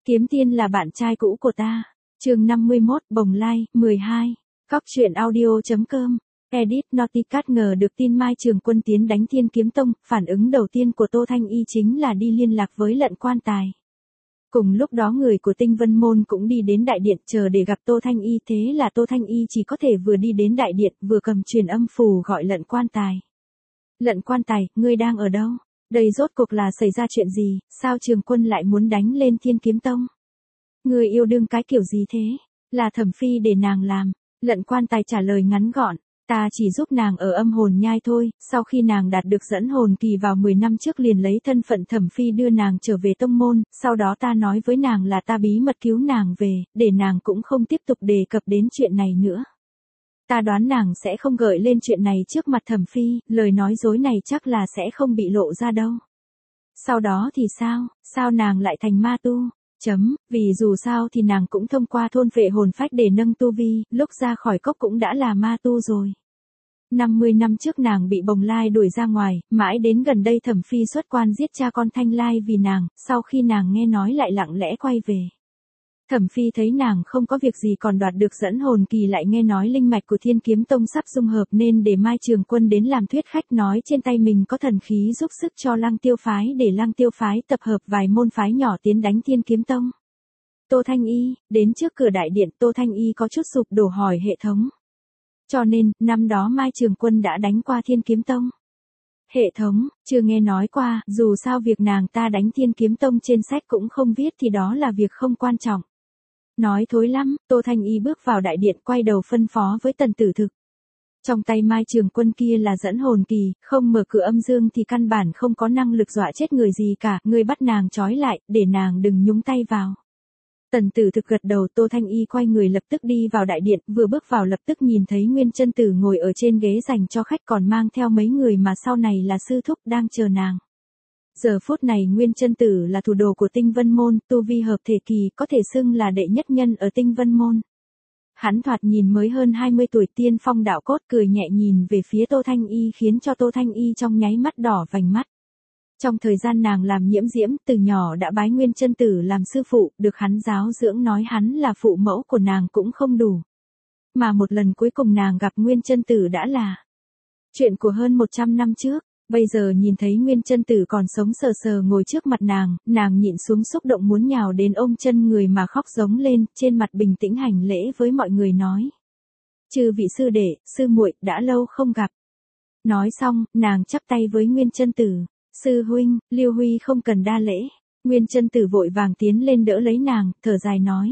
Kiếm Tiên là bạn trai cũ của ta. Chương 51, Bồng Lai, 12. Cóc truyện audio.com. Edit Noticat ngờ được tin Mai Trường Quân tiến đánh Thiên Kiếm Tông, phản ứng đầu tiên của Tô Thanh Y chính là đi liên lạc với Lận Quan Tài. Cùng lúc đó người của Tinh Vân Môn cũng đi đến đại điện chờ để gặp Tô Thanh Y, thế là Tô Thanh Y chỉ có thể vừa đi đến đại điện vừa cầm truyền âm phù gọi Lận Quan Tài. Lận Quan Tài, ngươi đang ở đâu? Đây rốt cuộc là xảy ra chuyện gì, sao Trường Quân lại muốn đánh lên Thiên Kiếm Tông? Ngươi yêu đương cái kiểu gì thế? Là Thẩm Phi để nàng làm. Lận Quan Tài trả lời ngắn gọn. Ta chỉ giúp nàng ở âm hồn nhai thôi, sau khi nàng đạt được dẫn hồn kỳ vào 10 năm trước liền lấy thân phận Thẩm Phi đưa nàng trở về tông môn, sau đó ta nói với nàng là ta bí mật cứu nàng về, để nàng cũng không tiếp tục đề cập đến chuyện này nữa. Ta đoán nàng sẽ không gợi lên chuyện này trước mặt Thẩm Phi, lời nói dối này chắc là sẽ không bị lộ ra đâu. Sau đó thì sao nàng lại thành ma tu? Vì dù sao thì nàng cũng thông qua thôn vệ hồn phách để nâng tu vi, lúc ra khỏi cốc cũng đã là ma tu rồi. 50 năm trước nàng bị Bồng Lai đuổi ra ngoài, mãi đến gần đây Thẩm Phi xuất quan giết cha con Thanh Lai vì nàng, sau khi nàng nghe nói lại lặng lẽ quay về. Thẩm Phi thấy nàng không có việc gì còn đoạt được dẫn hồn kỳ, lại nghe nói linh mạch của Thiên Kiếm Tông sắp dung hợp nên để Mai Trường Quân đến làm thuyết khách, nói trên tay mình có thần khí giúp sức cho Lăng Tiêu Phái để Lăng Tiêu Phái tập hợp vài môn phái nhỏ tiến đánh Thiên Kiếm Tông. Tô Thanh Y, đến trước cửa đại điện Tô Thanh Y có chút sụp đổ hỏi hệ thống. Cho nên, năm đó Mai Trường Quân đã đánh qua Thiên Kiếm Tông. Hệ thống, chưa nghe nói qua, dù sao việc nàng ta đánh Thiên Kiếm Tông trên sách cũng không viết thì đó là việc không quan trọng. Nói thối lắm, Tô Thanh Y bước vào đại điện quay đầu phân phó với Tần Tử Thực. Trong tay Mai Trường Quân kia là dẫn hồn kỳ, không mở cửa âm dương thì căn bản không có năng lực dọa chết người gì cả, ngươi bắt nàng trói lại, để nàng đừng nhúng tay vào. Tần Tử Thực gật đầu. Tô Thanh Y quay người lập tức đi vào đại điện, vừa bước vào lập tức nhìn thấy Nguyên Chân Tử ngồi ở trên ghế dành cho khách còn mang theo mấy người mà sau này là sư thúc đang chờ nàng. Giờ phút này Nguyên Chân Tử là thủ đồ của Tinh Vân Môn, tu vi hợp thể kỳ, có thể xưng là đệ nhất nhân ở Tinh Vân Môn. Hắn thoạt nhìn mới hơn 20 tuổi, tiên phong đạo cốt, cười nhẹ nhìn về phía Tô Thanh Y khiến cho Tô Thanh Y trong nháy mắt đỏ vành mắt. Trong thời gian nàng làm nhiễm diễm, từ nhỏ đã bái Nguyên Chân Tử làm sư phụ, được hắn giáo dưỡng, nói hắn là phụ mẫu của nàng cũng không đủ. Mà một lần cuối cùng nàng gặp Nguyên Chân Tử đã là chuyện của hơn 100 năm trước. Bây giờ nhìn thấy Nguyên Chân Tử còn sống sờ sờ ngồi trước mặt nàng nhịn xuống xúc động muốn nhào đến ôm chân người mà khóc giống lên, trên mặt bình tĩnh hành lễ với mọi người nói. Chư vị sư đệ, sư muội, đã lâu không gặp. Nói xong, nàng chắp tay với Nguyên Chân Tử. Sư huynh, Lưu Huy không cần đa lễ. Nguyên Chân Tử vội vàng tiến lên đỡ lấy nàng, thở dài nói.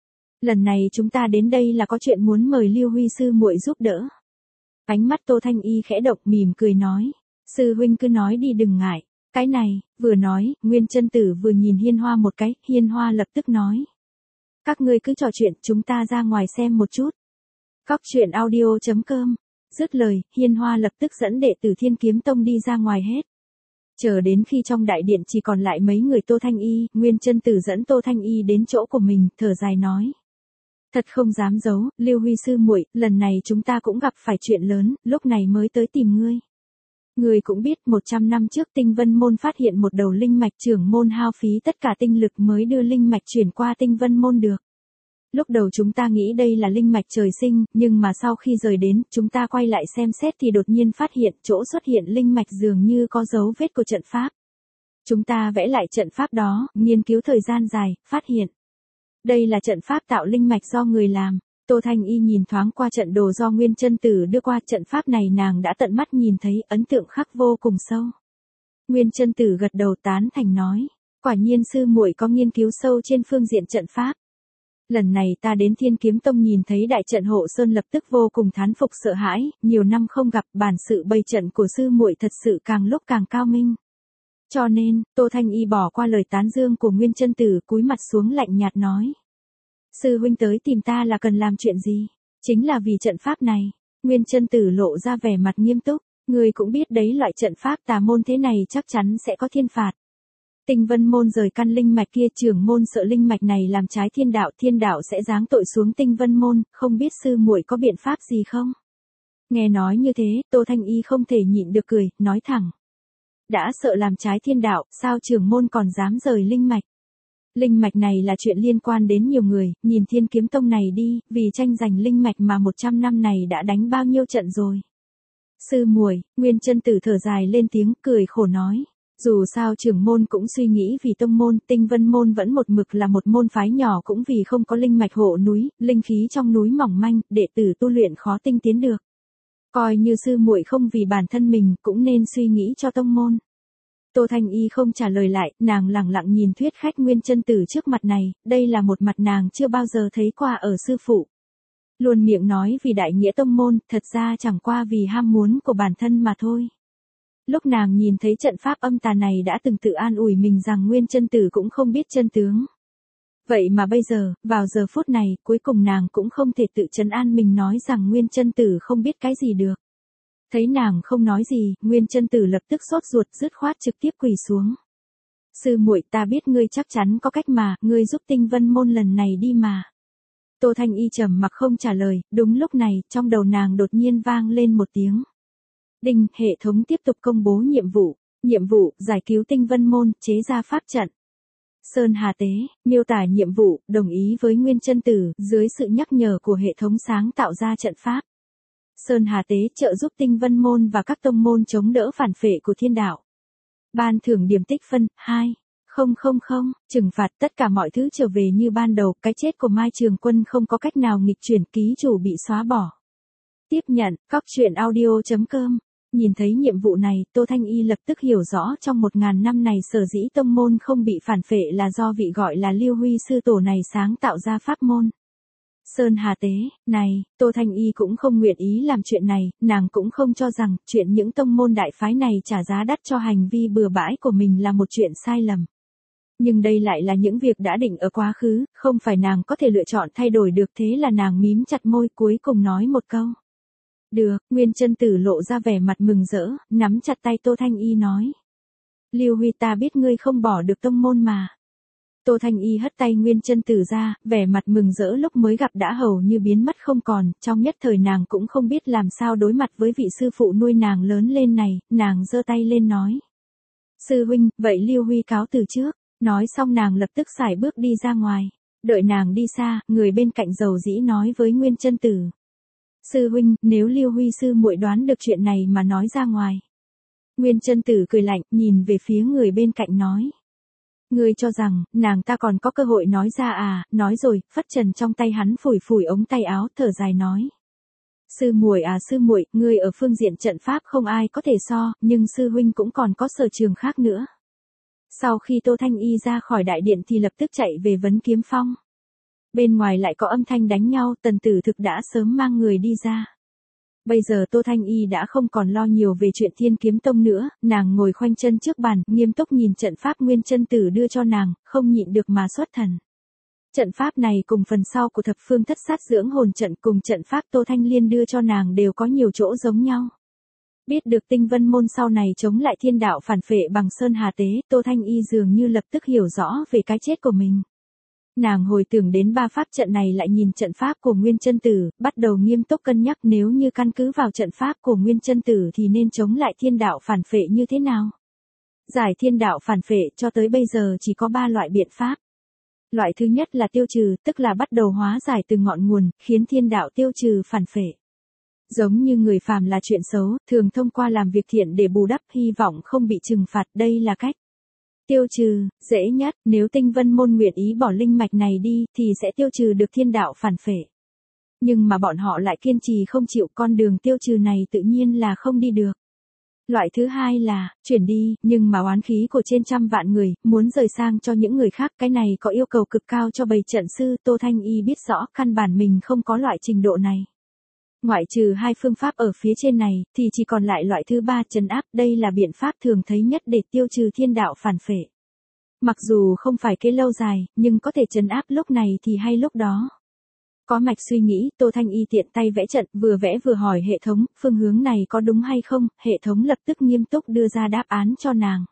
Lần này chúng ta đến đây là có chuyện muốn mời Lưu Huy sư muội giúp đỡ. Ánh mắt Tô Thanh Y khẽ động, mỉm cười nói. Sư huynh cứ nói đi đừng ngại. Cái này, vừa nói, Nguyên Chân Tử vừa nhìn Hiên Hoa một cái, Hiên Hoa lập tức nói. Các ngươi cứ trò chuyện, chúng ta ra ngoài xem một chút. Cóc truyện audio.com. Dứt lời, Hiên Hoa lập tức dẫn đệ tử Thiên Kiếm Tông đi ra ngoài hết. Chờ đến khi trong đại điện chỉ còn lại mấy người Tô Thanh Y, Nguyên Chân Tử dẫn Tô Thanh Y đến chỗ của mình, thở dài nói. Thật không dám giấu, Lưu Huy sư muội, lần này chúng ta cũng gặp phải chuyện lớn, lúc này mới tới tìm ngươi. Ngươi cũng biết 100 năm trước Tinh Vân Môn phát hiện một đầu linh mạch, trưởng môn hao phí tất cả tinh lực mới đưa linh mạch chuyển qua Tinh Vân Môn được. Lúc đầu chúng ta nghĩ đây là linh mạch trời sinh, nhưng mà sau khi rời đến, chúng ta quay lại xem xét thì đột nhiên phát hiện chỗ xuất hiện linh mạch dường như có dấu vết của trận pháp. Chúng ta vẽ lại trận pháp đó, nghiên cứu thời gian dài, phát hiện. Đây là trận pháp tạo linh mạch do người làm. Tô Thanh Y nhìn thoáng qua trận đồ do Nguyên Chân Tử đưa qua, trận pháp này nàng đã tận mắt nhìn thấy, ấn tượng khắc vô cùng sâu. Nguyên Chân Tử gật đầu tán thành nói. Quả nhiên sư muội có nghiên cứu sâu trên phương diện trận pháp. Lần này ta đến Thiên Kiếm Tông nhìn thấy đại trận hộ sơn lập tức vô cùng thán phục sợ hãi, nhiều năm không gặp, bản sự bày trận của sư muội thật sự càng lúc càng cao minh. Cho nên, Tô Thanh Y bỏ qua lời tán dương của Nguyên Chân Tử, cúi mặt xuống lạnh nhạt nói. Sư huynh tới tìm ta là cần làm chuyện gì? Chính là vì trận pháp này. Nguyên Chân Tử lộ ra vẻ mặt nghiêm túc. Ngươi cũng biết đấy, loại trận pháp tà môn thế này chắc chắn sẽ có thiên phạt. Tinh Vân Môn rời căn linh mạch kia, trưởng môn sợ linh mạch này làm trái thiên đạo sẽ giáng tội xuống Tinh Vân Môn, không biết sư muội có biện pháp gì không? Nghe nói như thế, Tô Thanh Y không thể nhịn được cười, nói thẳng. Đã sợ làm trái thiên đạo, sao trưởng môn còn dám rời linh mạch? Linh mạch này là chuyện liên quan đến nhiều người, nhìn Thiên Kiếm Tông này đi, vì tranh giành linh mạch mà 100 năm này đã đánh bao nhiêu trận rồi. Sư muội, Nguyên Chân Tử thở dài lên tiếng, cười khổ nói. Dù sao trưởng môn cũng suy nghĩ vì tông môn, Tinh Vân môn vẫn một mực là một môn phái nhỏ cũng vì không có linh mạch hộ núi, linh khí trong núi mỏng manh, đệ tử tu luyện khó tinh tiến được. Coi như sư muội không vì bản thân mình, cũng nên suy nghĩ cho tông môn. Tô Thanh Y không trả lời lại, nàng lẳng lặng nhìn thuyết khách Nguyên Chân Tử trước mặt này, đây là một mặt nàng chưa bao giờ thấy qua ở sư phụ. Luôn miệng nói vì đại nghĩa tông môn, thật ra chẳng qua vì ham muốn của bản thân mà thôi. Lúc nàng nhìn thấy trận pháp âm tà này đã từng tự an ủi mình rằng Nguyên Chân Tử cũng không biết chân tướng. Vậy mà bây giờ, vào giờ phút này, cuối cùng nàng cũng không thể tự trấn an mình nói rằng Nguyên Chân Tử không biết cái gì được. Thấy nàng không nói gì, Nguyên Chân Tử lập tức sốt ruột dứt khoát trực tiếp quỳ xuống. Sư muội, ta biết ngươi chắc chắn có cách mà, ngươi giúp Tinh Vân môn lần này đi mà. Tô Thanh Y trầm mặc không trả lời, đúng lúc này, trong đầu nàng đột nhiên vang lên một tiếng. Đinh, hệ thống tiếp tục công bố nhiệm vụ, giải cứu Tinh Vân môn, chế ra pháp trận. Sơn Hà Tế, miêu tả nhiệm vụ, đồng ý với Nguyên Chân Tử, dưới sự nhắc nhở của hệ thống sáng tạo ra trận pháp. Sơn Hà Tế trợ giúp Tinh Vân môn và các tông môn chống đỡ phản phệ của thiên đạo. Ban thưởng điểm tích phân, 2,000, trừng phạt tất cả mọi thứ trở về như ban đầu, cái chết của Mai Trường Quân không có cách nào nghịch chuyển, ký chủ bị xóa bỏ. Tiếp nhận, coctruyện.audio.com. Nhìn thấy nhiệm vụ này, Tô Thanh Y lập tức hiểu rõ trong 1000 năm này sở dĩ tông môn không bị phản phệ là do vị gọi là Lưu Huy sư tổ này sáng tạo ra pháp môn. Sơn Hà Tế, này, Tô Thanh Y cũng không nguyện ý làm chuyện này, nàng cũng không cho rằng chuyện những tông môn đại phái này trả giá đắt cho hành vi bừa bãi của mình là một chuyện sai lầm. Nhưng đây lại là những việc đã định ở quá khứ, không phải nàng có thể lựa chọn thay đổi được, thế là nàng mím chặt môi cuối cùng nói một câu. Được, Nguyên Chân Tử lộ ra vẻ mặt mừng rỡ, nắm chặt tay Tô Thanh Y nói. Lưu Huy, ta biết ngươi không bỏ được tông môn mà. Tô Thanh Y hất tay Nguyên Chân Tử ra, vẻ mặt mừng rỡ lúc mới gặp đã hầu như biến mất không còn, trong nhất thời nàng cũng không biết làm sao đối mặt với vị sư phụ nuôi nàng lớn lên này, nàng giơ tay lên nói. Sư huynh, vậy Lưu Huy cáo từ trước, nói xong nàng lập tức sải bước đi ra ngoài. Đợi nàng đi xa, người bên cạnh dầu dĩ nói với Nguyên Chân Tử. Sư huynh, nếu Lưu Huy sư muội đoán được chuyện này mà nói ra ngoài. Nguyên Chân Tử cười lạnh, nhìn về phía người bên cạnh nói. Ngươi cho rằng, nàng ta còn có cơ hội nói ra à, nói rồi, phất trần trong tay hắn phủi phủi ống tay áo, thở dài nói. Sư muội à sư muội, ngươi ở phương diện trận pháp không ai có thể so, nhưng sư huynh cũng còn có sở trường khác nữa. Sau khi Tô Thanh Y ra khỏi đại điện thì lập tức chạy về Vấn Kiếm Phong. Bên ngoài lại có âm thanh đánh nhau, Tần Tử Thực đã sớm mang người đi ra. Bây giờ Tô Thanh Y đã không còn lo nhiều về chuyện Thiên Kiếm Tông nữa, nàng ngồi khoanh chân trước bàn, nghiêm túc nhìn trận pháp Nguyên Chân Tử đưa cho nàng, không nhịn được mà xuất thần. Trận pháp này cùng phần sau của thập phương thất sát dưỡng hồn trận cùng trận pháp Tô Thanh Liên đưa cho nàng đều có nhiều chỗ giống nhau. Biết được Tinh Vân môn sau này chống lại thiên đạo phản phệ bằng Sơn Hà Tế, Tô Thanh Y dường như lập tức hiểu rõ về cái chết của mình. Nàng hồi tưởng đến 3 pháp trận này lại nhìn trận pháp của Nguyên Chân Tử, bắt đầu nghiêm túc cân nhắc nếu như căn cứ vào trận pháp của Nguyên Chân Tử thì nên chống lại thiên đạo phản phệ như thế nào. Giải thiên đạo phản phệ cho tới bây giờ chỉ có 3 loại biện pháp. Loại thứ nhất là tiêu trừ, tức là bắt đầu hóa giải từ ngọn nguồn, khiến thiên đạo tiêu trừ phản phệ. Giống như người phàm là chuyện xấu, thường thông qua làm việc thiện để bù đắp hy vọng không bị trừng phạt, đây là cách. Tiêu trừ, dễ nhất, nếu Tinh Vân môn nguyện ý bỏ linh mạch này đi thì sẽ tiêu trừ được thiên đạo phản phệ. Nhưng mà bọn họ lại kiên trì không chịu, con đường tiêu trừ này tự nhiên là không đi được. Loại thứ hai là, chuyển đi, nhưng mà oán khí của trên trăm vạn người, muốn rời sang cho những người khác, cái này có yêu cầu cực cao cho bầy trận sư, Tô Thanh Y biết rõ, căn bản mình không có loại trình độ này. Ngoại trừ 2 phương pháp ở phía trên này, thì chỉ còn lại loại thứ 3 trấn áp, đây là biện pháp thường thấy nhất để tiêu trừ thiên đạo phản phệ. Mặc dù không phải kế lâu dài, nhưng có thể trấn áp lúc này thì hay lúc đó. Có mạch suy nghĩ, Tô Thanh Y tiện tay vẽ trận, vừa vẽ vừa hỏi hệ thống, phương hướng này có đúng hay không, hệ thống lập tức nghiêm túc đưa ra đáp án cho nàng.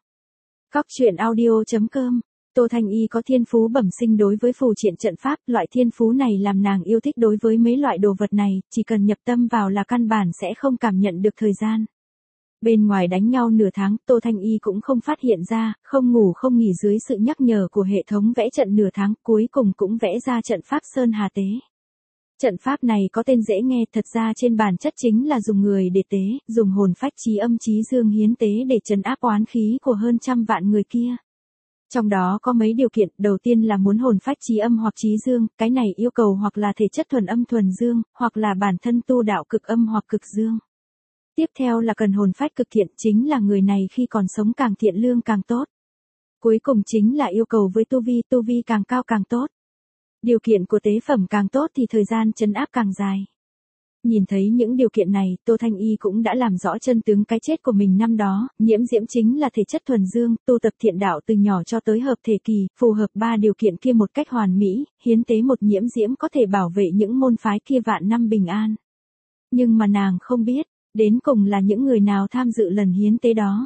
Coctruyện.audio.com. Tô Thanh Y có thiên phú bẩm sinh đối với phù triện trận pháp, loại thiên phú này làm nàng yêu thích đối với mấy loại đồ vật này, chỉ cần nhập tâm vào là căn bản sẽ không cảm nhận được thời gian. Bên ngoài đánh nhau nửa tháng, Tô Thanh Y cũng không phát hiện ra, không ngủ không nghỉ dưới sự nhắc nhở của hệ thống vẽ trận nửa tháng, cuối cùng cũng vẽ ra trận pháp Sơn Hà Tế. Trận pháp này có tên dễ nghe, thật ra trên bản chất chính là dùng người để tế, dùng hồn phách trí âm trí dương hiến tế để trấn áp oán khí của hơn trăm vạn người kia. Trong đó có mấy điều kiện, đầu tiên là muốn hồn phách trí âm hoặc trí dương, cái này yêu cầu hoặc là thể chất thuần âm thuần dương, hoặc là bản thân tu đạo cực âm hoặc cực dương. Tiếp theo là cần hồn phách cực thiện, chính là người này khi còn sống càng thiện lương càng tốt. Cuối cùng chính là yêu cầu với tu vi càng cao càng tốt. Điều kiện của tế phẩm càng tốt thì thời gian trấn áp càng dài. Nhìn thấy những điều kiện này, Tô Thanh Y cũng đã làm rõ chân tướng cái chết của mình năm đó, nhiễm diễm chính là thể chất thuần dương, tu tập thiện đạo từ nhỏ cho tới hợp thể kỳ, phù hợp 3 điều kiện kia một cách hoàn mỹ, hiến tế một nhiễm diễm có thể bảo vệ những môn phái kia vạn năm bình an. Nhưng mà nàng không biết, đến cùng là những người nào tham dự lần hiến tế đó.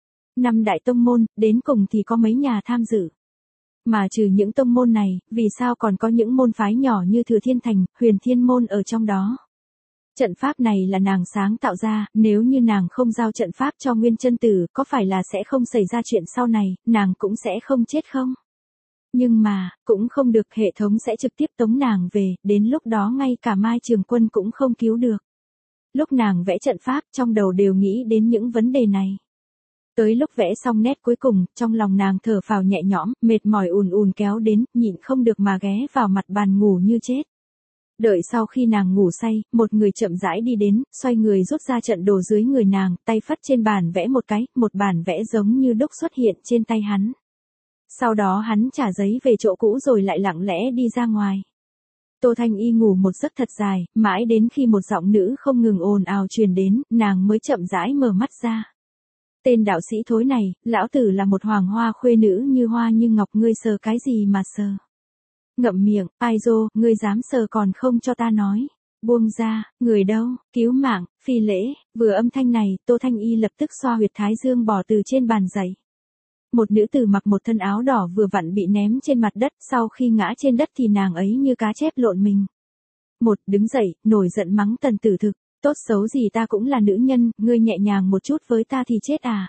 5 đại tông môn, đến cùng thì có mấy nhà tham dự. Mà trừ những tông môn này, vì sao còn có những môn phái nhỏ như Thừa Thiên Thành, Huyền Thiên Môn ở trong đó. Trận pháp này là nàng sáng tạo ra, nếu như nàng không giao trận pháp cho Nguyên Chân Tử, có phải là sẽ không xảy ra chuyện sau này, nàng cũng sẽ không chết không? Nhưng mà, cũng không được, hệ thống sẽ trực tiếp tống nàng về, đến lúc đó ngay cả Mai Trường Quân cũng không cứu được. Lúc nàng vẽ trận pháp, trong đầu đều nghĩ đến những vấn đề này. Tới lúc vẽ xong nét cuối cùng, trong lòng nàng thở phào nhẹ nhõm, mệt mỏi ùn ùn kéo đến, nhịn không được mà ghé vào mặt bàn ngủ như chết. Đợi sau khi nàng ngủ say, một người chậm rãi đi đến, xoay người rút ra trận đồ dưới người nàng, tay phất trên bàn vẽ một cái, một bản vẽ giống như đúc xuất hiện trên tay hắn. Sau đó hắn trả giấy về chỗ cũ rồi lại lặng lẽ đi ra ngoài. Tô Thanh Y ngủ một giấc thật dài, mãi đến khi một giọng nữ không ngừng ồn ào truyền đến, nàng mới chậm rãi mở mắt ra. Tên đạo sĩ thối này, lão tử là một hoàng hoa khuê nữ như hoa như ngọc, ngươi sờ cái gì mà sờ. Ngậm miệng, ai dô, ngươi dám sờ còn không cho ta nói. Buông ra, người đâu, cứu mạng, phi lễ, vừa âm thanh này, Tô Thanh Y lập tức xoa huyệt thái dương bỏ từ trên bàn dậy. Một nữ tử mặc một thân áo đỏ vừa vặn bị ném trên mặt đất, sau khi ngã trên đất thì nàng ấy như cá chép lộn mình. Đứng dậy, nổi giận mắng Tần Tử Thực, tốt xấu gì ta cũng là nữ nhân, ngươi nhẹ nhàng một chút với ta thì chết à.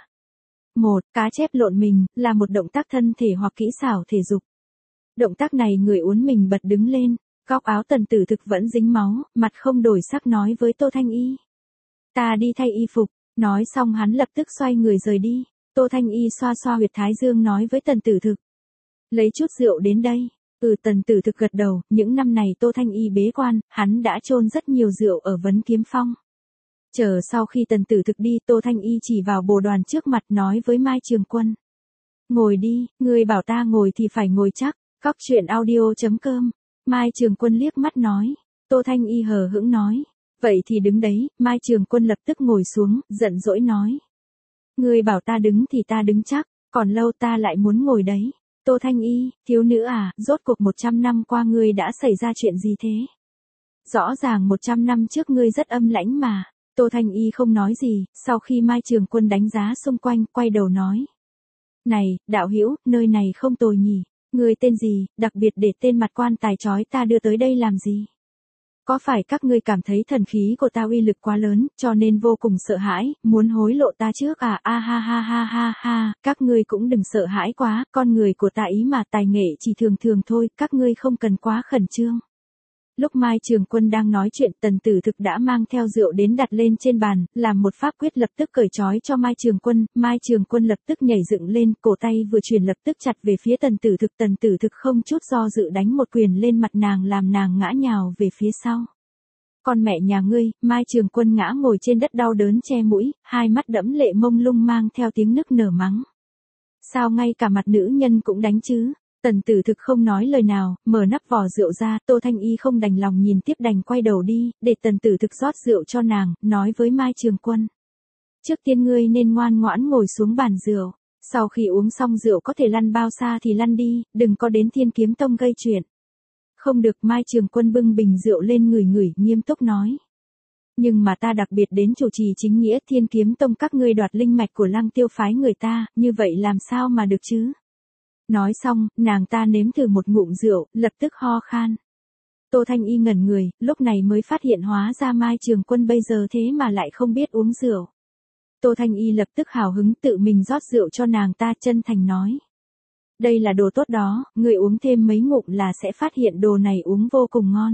Cá chép lộn mình, là một động tác thân thể hoặc kỹ xảo thể dục. Động tác này người uốn mình bật đứng lên, góc áo Tần Tử Thực vẫn dính máu, mặt không đổi sắc nói với Tô Thanh Y. Ta đi thay y phục, nói xong hắn lập tức xoay người rời đi. Tô Thanh Y xoa xoa huyệt thái dương nói với Tần Tử Thực. Lấy chút rượu đến đây. Tần Tử Thực gật đầu, những năm này Tô Thanh Y bế quan, hắn đã chôn rất nhiều rượu ở Vấn Kiếm Phong. Chờ sau khi Tần Tử Thực đi, Tô Thanh Y chỉ vào bồ đoàn trước mặt nói với Mai Trường Quân. Ngồi đi, ngươi bảo ta ngồi thì phải ngồi chắc. Góc truyện audio.com. Mai Trường Quân liếc mắt nói. Tô Thanh Y hờ hững nói. Vậy thì đứng đấy, Mai Trường Quân lập tức ngồi xuống, giận dỗi nói. Ngươi bảo ta đứng thì ta đứng chắc, còn lâu ta lại muốn ngồi đấy. Tô Thanh Y, thiếu nữ à, rốt cuộc 100 năm qua ngươi đã xảy ra chuyện gì thế? Rõ ràng 100 năm trước ngươi rất âm lãnh mà. Tô Thanh Y không nói gì, sau khi Mai Trường Quân đánh giá xung quanh, quay đầu nói. Này, đạo hữu, nơi này không tồi nhỉ. Ngươi tên gì, đặc biệt để tên mặt quan tài chói ta đưa tới đây làm gì? Có phải các ngươi cảm thấy thần khí của ta uy lực quá lớn, cho nên vô cùng sợ hãi, muốn hối lộ ta trước à? Ha ha ha ha ha, các ngươi cũng đừng sợ hãi quá, con người của ta ý mà tài nghệ chỉ thường thường thôi, các ngươi không cần quá khẩn trương. Lúc Mai Trường Quân đang nói chuyện, Tần Tử Thực đã mang theo rượu đến đặt lên trên bàn, làm một pháp quyết lập tức cởi trói cho Mai Trường Quân lập tức nhảy dựng lên, cổ tay vừa chuyển lập tức chặt về phía Tần Tử Thực không chút do dự đánh một quyền lên mặt nàng làm nàng ngã nhào về phía sau. Con mẹ nhà ngươi, Mai Trường Quân ngã ngồi trên đất đau đớn che mũi, hai mắt đẫm lệ mông lung mang theo tiếng nức nở mắng. Sao ngay cả mặt nữ nhân cũng đánh chứ? Tần Tử Thực không nói lời nào, mở nắp vỏ rượu ra, Tô Thanh Y không đành lòng nhìn tiếp đành quay đầu đi, để Tần Tử Thực rót rượu cho nàng, nói với Mai Trường Quân. Trước tiên ngươi nên ngoan ngoãn ngồi xuống bàn rượu, sau khi uống xong rượu có thể lăn bao xa thì lăn đi, đừng có đến Thiên Kiếm Tông gây chuyện. Không được, Mai Trường Quân bưng bình rượu lên ngửi, nghiêm túc nói. Nhưng mà ta đặc biệt đến chủ trì chính nghĩa, Thiên Kiếm Tông các ngươi đoạt linh mạch của Lăng Tiêu phái người ta, như vậy làm sao mà được chứ? Nói xong, nàng ta nếm thử một ngụm rượu, lập tức ho khan. Tô Thanh Y ngẩn người, lúc này mới phát hiện hóa ra Mai Trường Quân bây giờ thế mà lại không biết uống rượu. Tô Thanh Y lập tức hào hứng tự mình rót rượu cho nàng ta, chân thành nói. Đây là đồ tốt đó, người uống thêm mấy ngụm là sẽ phát hiện đồ này uống vô cùng ngon.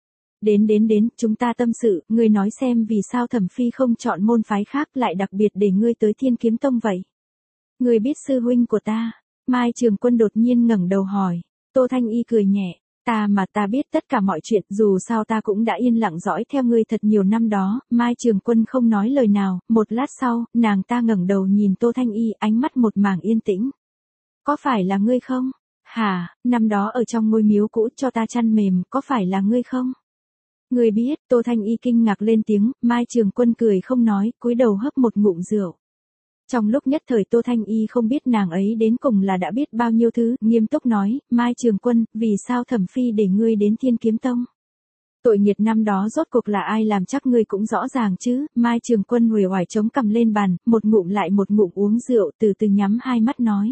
Đến, chúng ta tâm sự, ngươi nói xem vì sao Thẩm Phi không chọn môn phái khác lại đặc biệt để ngươi tới Thiên Kiếm Tông vậy. Ngươi biết sư huynh của ta? Mai Trường Quân đột nhiên ngẩng đầu hỏi. Tô Thanh Y cười nhẹ. Ta biết tất cả mọi chuyện, dù sao ta cũng đã yên lặng dõi theo ngươi thật nhiều năm đó. Mai Trường Quân không nói lời nào, một lát sau, nàng ta ngẩng đầu nhìn Tô Thanh Y, ánh mắt một mảng yên tĩnh. Có phải là ngươi không? Hả, năm đó ở trong ngôi miếu cũ cho ta chăn mềm, có phải là ngươi không? Ngươi biết, Tô Thanh Y kinh ngạc lên tiếng, Mai Trường Quân cười không nói, cúi đầu hấp một ngụm rượu. Trong lúc nhất thời Tô Thanh Y không biết nàng ấy đến cùng là đã biết bao nhiêu thứ, nghiêm túc nói, Mai Trường Quân, vì sao Thẩm Phi để ngươi đến Thiên Kiếm Tông? Tội nghiệt năm đó rốt cuộc là ai làm chắc ngươi cũng rõ ràng chứ. Mai Trường Quân uể oải chống cằm lên bàn, một ngụm lại một ngụm uống rượu, từ từ nhắm hai mắt nói.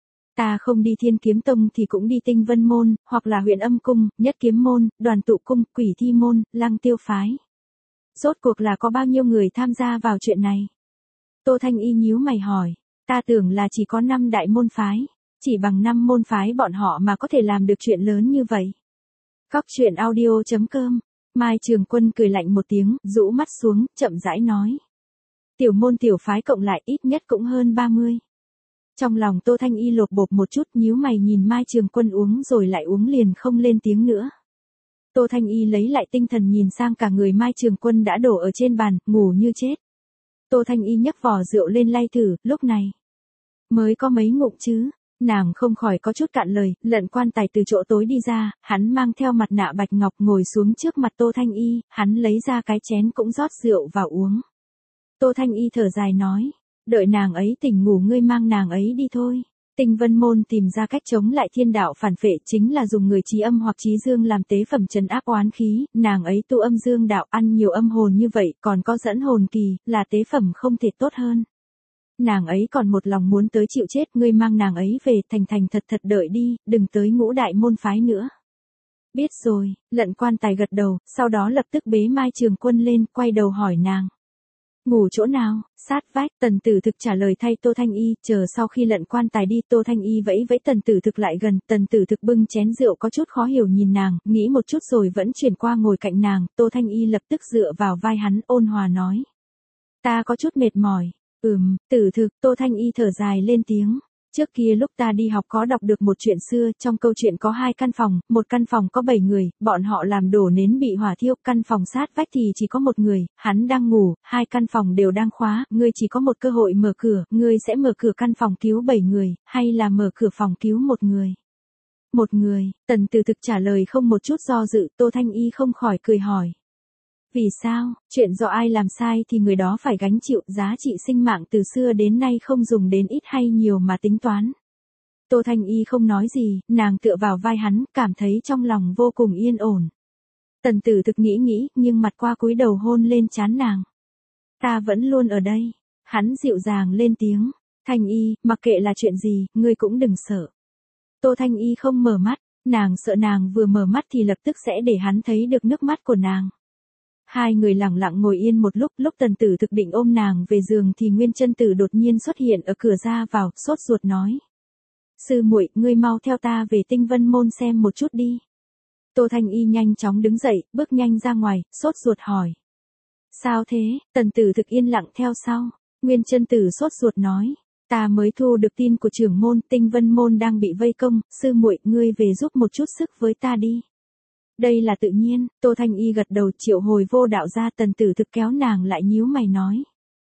Ta không đi Thiên Kiếm Tông thì cũng đi Tinh Vân Môn, hoặc là Huyền Âm Cung, Nhất Kiếm Môn, Đoàn Tụ Cung, Quỷ Thi Môn, Lăng Tiêu Phái. Rốt cuộc là có bao nhiêu người tham gia vào chuyện này? Tô Thanh Y nhíu mày hỏi, ta tưởng là chỉ có 5 đại môn phái, chỉ bằng 5 môn phái bọn họ mà có thể làm được chuyện lớn như vậy. Góc truyện audio.com, Mai Trường Quân cười lạnh một tiếng, rũ mắt xuống, chậm rãi nói. Tiểu môn tiểu phái cộng lại ít nhất cũng hơn 30. Trong lòng Tô Thanh Y lột bột một chút, nhíu mày nhìn Mai Trường Quân uống rồi lại uống liền không lên tiếng nữa. Tô Thanh Y lấy lại tinh thần nhìn sang cả người Mai Trường Quân đã đổ ở trên bàn, ngủ như chết. Tô Thanh Y nhấc vò rượu lên lay thử, lúc này. Mới có mấy ngụm chứ, nàng không khỏi có chút cạn lời, Lận Quan Tài từ chỗ tối đi ra, hắn mang theo mặt nạ bạch ngọc ngồi xuống trước mặt Tô Thanh Y, hắn lấy ra cái chén cũng rót rượu vào uống. Tô Thanh Y thở dài nói, đợi nàng ấy tỉnh ngủ ngươi mang nàng ấy đi thôi. Tinh Vân Môn tìm ra cách chống lại thiên đạo phản phệ chính là dùng người trí âm hoặc trí dương làm tế phẩm trấn áp oán khí, nàng ấy tu âm dương đạo ăn nhiều âm hồn như vậy còn có dẫn hồn kỳ, là tế phẩm không thể tốt hơn. Nàng ấy còn một lòng muốn tới chịu chết, ngươi mang nàng ấy về thành thật đợi đi, đừng tới Ngũ đại môn phái nữa. Biết rồi, Lận Quan Tài gật đầu, sau đó lập tức bế Mai Trường Quân lên, quay đầu hỏi nàng. Ngủ chỗ nào? Sát vách. Tần Tử Thực trả lời thay Tô Thanh Y, chờ sau khi Lận Quan Tài đi Tô Thanh Y vẫy vẫy Tần Tử Thực lại gần, Tần Tử Thực bưng chén rượu có chút khó hiểu nhìn nàng, nghĩ một chút rồi vẫn chuyển qua ngồi cạnh nàng, Tô Thanh Y lập tức dựa vào vai hắn, ôn hòa nói. Ta có chút mệt mỏi. Tử Thực, Tô Thanh Y thở dài lên tiếng. Trước kia lúc ta đi học có đọc được một chuyện xưa, trong câu chuyện có 2 căn phòng, một căn phòng có 7 người, bọn họ làm đổ nến bị hỏa thiêu, căn phòng sát vách thì chỉ có một người, hắn đang ngủ, 2 căn phòng đều đang khóa, ngươi chỉ có một cơ hội mở cửa, ngươi sẽ mở cửa căn phòng cứu 7 người, hay là mở cửa phòng cứu một người? Một người, Tần Tử Thực trả lời không một chút do dự, Tô Thanh Y không khỏi cười hỏi. Vì sao, chuyện do ai làm sai thì người đó phải gánh chịu, giá trị sinh mạng từ xưa đến nay không dùng đến ít hay nhiều mà tính toán. Tô Thanh Y không nói gì, nàng tựa vào vai hắn, cảm thấy trong lòng vô cùng yên ổn. Tần Tử Thực nghĩ, nhưng mặt qua cúi đầu hôn lên trán nàng. Ta vẫn luôn ở đây. Hắn dịu dàng lên tiếng. Thanh Y, mặc kệ là chuyện gì, ngươi cũng đừng sợ. Tô Thanh Y không mở mắt, nàng sợ nàng vừa mở mắt thì lập tức sẽ để hắn thấy được nước mắt của nàng. Hai người lặng lặng ngồi yên một lúc Tần Tử Thực định ôm nàng về giường thì Nguyên Chân Tử đột nhiên xuất hiện ở cửa ra vào, sốt ruột nói. Sư muội, ngươi mau theo ta về Tinh Vân Môn xem một chút đi. Tô Thanh Y nhanh chóng đứng dậy, bước nhanh ra ngoài, sốt ruột hỏi. Sao thế? Tần Tử Thực yên lặng theo sau. Nguyên Chân Tử sốt ruột nói. Ta mới thu được tin của trưởng môn, Tinh Vân Môn đang bị vây công, sư muội, ngươi về giúp một chút sức với ta đi. Đây là tự nhiên, Tô Thanh Y gật đầu, triệu hồi vô đạo ra. Tần Tử Thực kéo nàng lại nhíu mày nói.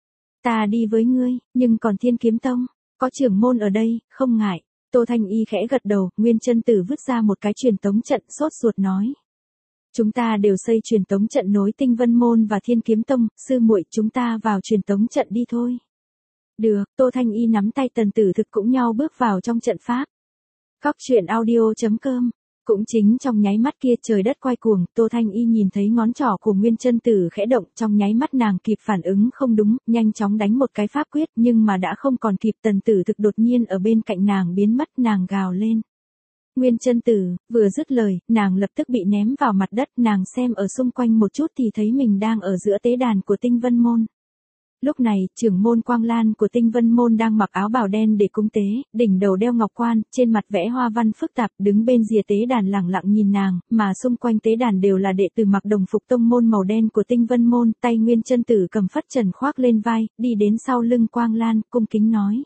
Ta đi với ngươi, nhưng còn Thiên Kiếm Tông, có trưởng môn ở đây, không ngại. Tô Thanh Y khẽ gật đầu, Nguyên Chân Tử vứt ra một cái truyền tống trận, sốt ruột nói. Chúng ta đều xây truyền tống trận nối Tinh Vân Môn và Thiên Kiếm Tông, sư muội, chúng ta vào truyền tống trận đi thôi. Được, Tô Thanh Y nắm tay Tần Tử Thực cũng nhau bước vào trong trận pháp. Góc truyện audio.com. Cũng chính trong nháy mắt kia trời đất quay cuồng, Tô Thanh Y nhìn thấy ngón trỏ của Nguyên Chân Tử khẽ động, trong nháy mắt nàng kịp phản ứng không đúng, nhanh chóng đánh một cái pháp quyết, nhưng mà đã không còn kịp. Tần Tử Thực đột nhiên ở bên cạnh nàng biến mất, nàng gào lên. Nguyên Chân Tử, vừa dứt lời, nàng lập tức bị ném vào mặt đất, nàng xem ở xung quanh một chút thì thấy mình đang ở giữa tế đàn của Tinh Vân Môn. Lúc này, trưởng môn Quang Lan của Tinh Vân Môn đang mặc áo bào đen để cúng tế, đỉnh đầu đeo ngọc quan, trên mặt vẽ hoa văn phức tạp, đứng bên rìa tế đàn lẳng lặng nhìn nàng, mà xung quanh tế đàn đều là đệ tử mặc đồng phục tông môn màu đen của Tinh Vân Môn, tay Nguyên Chân Tử cầm phất trần khoác lên vai, đi đến sau lưng Quang Lan, cung kính nói: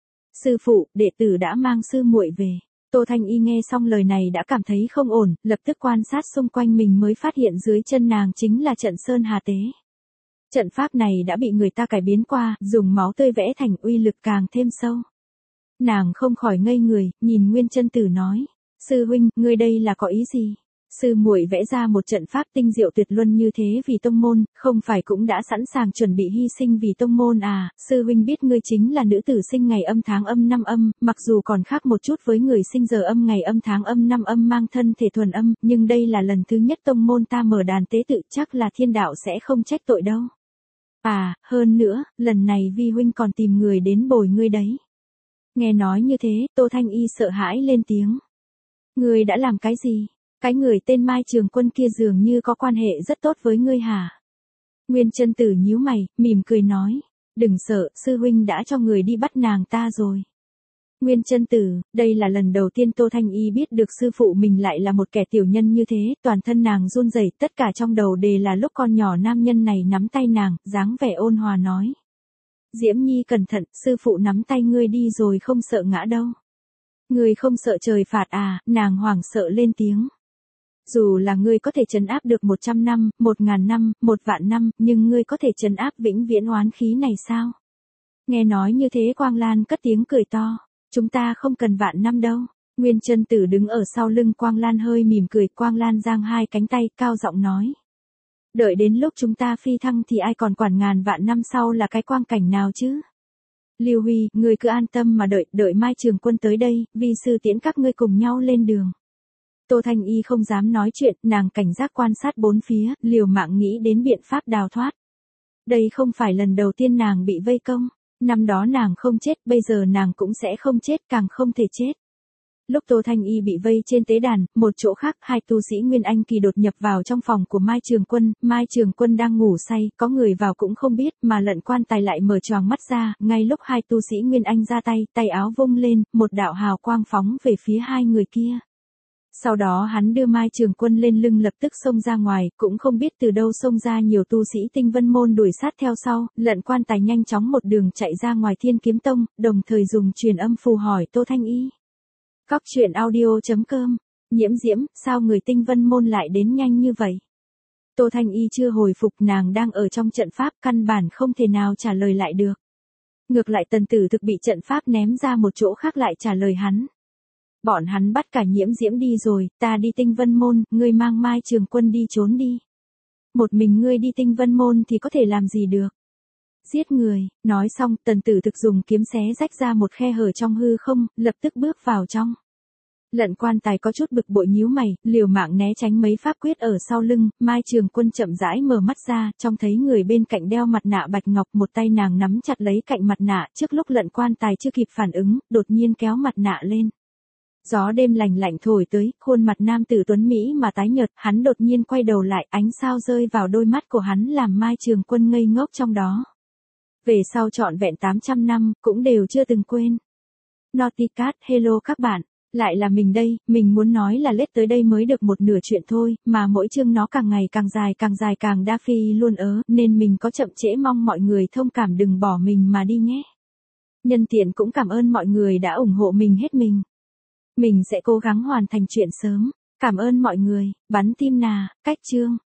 "Sư phụ, đệ tử đã mang sư muội về." Tô Thanh Y nghe xong lời này đã cảm thấy không ổn, lập tức quan sát xung quanh mình mới phát hiện dưới chân nàng chính là trận Sơn Hà Tế. Trận pháp này đã bị người ta cải biến qua, dùng máu tươi vẽ thành, uy lực càng thêm sâu. Nàng không khỏi ngây người, nhìn Nguyên Chân Tử nói: "Sư huynh, ngươi đây là có ý gì? Sư muội vẽ ra một trận pháp tinh diệu tuyệt luân như thế vì tông môn, không phải cũng đã sẵn sàng chuẩn bị hy sinh vì tông môn à? Sư huynh biết ngươi chính là nữ tử sinh ngày âm tháng âm năm âm, mặc dù còn khác một chút với người sinh giờ âm ngày âm tháng âm năm âm mang thân thể thuần âm, nhưng đây là lần thứ nhất tông môn ta mở đàn tế tự, chắc là thiên đạo sẽ không trách tội đâu. À, hơn nữa, lần này vi huynh còn tìm người đến bồi ngươi đấy." Nghe nói như thế, Tô Thanh Y sợ hãi lên tiếng: "Ngươi đã làm cái gì? Cái người tên Mai Trường Quân kia dường như có quan hệ rất tốt với ngươi hả?" Nguyên Chân Tử nhíu mày, mỉm cười nói: "Đừng sợ, sư huynh đã cho người đi bắt nàng ta rồi." Nguyên Chân Tử, đây là lần đầu tiên Tô Thanh Y biết được sư phụ mình lại là một kẻ tiểu nhân như thế, toàn thân nàng run rẩy, tất cả trong đầu đều là lúc con nhỏ nam nhân này nắm tay nàng, dáng vẻ ôn hòa nói: "Diễm Nhi cẩn thận, sư phụ nắm tay ngươi đi rồi không sợ ngã đâu." "Ngươi không sợ trời phạt à?" Nàng hoảng sợ lên tiếng. "Dù là ngươi có thể trấn áp được 100 năm, 1000 năm, 1 vạn năm, nhưng ngươi có thể trấn áp vĩnh viễn oán khí này sao?" Nghe nói như thế Quang Lan cất tiếng cười to: "Chúng ta không cần vạn năm đâu." Nguyên Chân Tử đứng ở sau lưng Quang Lan hơi mỉm cười, Quang Lan giang hai cánh tay, cao giọng nói: "Đợi đến lúc chúng ta phi thăng thì ai còn quản ngàn vạn năm sau là cái quang cảnh nào chứ? Lưu Huy, ngươi cứ an tâm mà đợi Mai Trường Quân tới đây, vi sư tiễn các ngươi cùng nhau lên đường." Tô Thanh Y không dám nói chuyện, nàng cảnh giác quan sát bốn phía, liều mạng nghĩ đến biện pháp đào thoát. Đây không phải lần đầu tiên nàng bị vây công. Năm đó nàng không chết, bây giờ nàng cũng sẽ không chết, càng không thể chết. Lúc Tô Thanh Y bị vây trên tế đàn, một chỗ khác, hai tu sĩ Nguyên Anh kỳ đột nhập vào trong phòng của Mai Trường Quân. Mai Trường Quân đang ngủ say, có người vào cũng không biết, mà Lận Quan Tài lại mở choàng mắt ra. Ngay lúc hai tu sĩ Nguyên Anh ra tay, tay áo vung lên, một đạo hào quang phóng về phía hai người kia. Sau đó hắn đưa Mai Trường Quân lên lưng lập tức xông ra ngoài, cũng không biết từ đâu xông ra nhiều tu sĩ Tinh Vân Môn đuổi sát theo sau. Lận Quan Tài nhanh chóng một đường chạy ra ngoài Thiên Kiếm Tông, đồng thời dùng truyền âm phù hỏi Tô Thanh Y. Cóc truyện audio.com. Nhiễm Diễm, sao người Tinh Vân Môn lại đến nhanh như vậy? Tô Thanh Y chưa hồi phục, nàng đang ở trong trận pháp, căn bản không thể nào trả lời lại được. Ngược lại Tần Tử Thực bị trận pháp ném ra một chỗ khác lại trả lời hắn. Bọn hắn bắt cả Nhiễm Diễm đi rồi, ta đi Tinh Vân Môn, ngươi mang Mai Trường Quân đi trốn đi. Một mình ngươi đi Tinh Vân Môn thì có thể làm gì được? Giết người. Nói xong, Tần Tử Thực dùng kiếm xé rách ra một khe hở trong hư không, lập tức bước vào trong. Lận Quan Tài có chút bực bội nhíu mày, liều mạng né tránh mấy pháp quyết ở sau lưng. Mai Trường Quân chậm rãi mở mắt ra, trông thấy người bên cạnh đeo mặt nạ bạch ngọc, một tay nàng nắm chặt lấy cạnh mặt nạ, trước lúc Lận Quan Tài chưa kịp phản ứng, đột nhiên kéo mặt nạ lên. Gió đêm lành lạnh thổi tới, khuôn mặt nam tử tuấn Mỹ mà tái nhợt, hắn đột nhiên quay đầu lại, ánh sao rơi vào đôi mắt của hắn làm Mai Trường Quân ngây ngốc trong đó. Về sau trọn vẹn 800 năm, cũng đều chưa từng quên. Naughty Cat, hello các bạn, lại là mình đây, mình muốn nói là lết tới đây mới được một nửa chuyện thôi, mà mỗi chương nó càng ngày càng đa phi luôn nên mình có chậm trễ, mong mọi người thông cảm đừng bỏ mình mà đi nhé. Nhân tiện cũng cảm ơn mọi người đã ủng hộ mình hết mình. Mình sẽ cố gắng hoàn thành chuyện sớm. Cảm ơn mọi người, bắn tim nà, cách chương.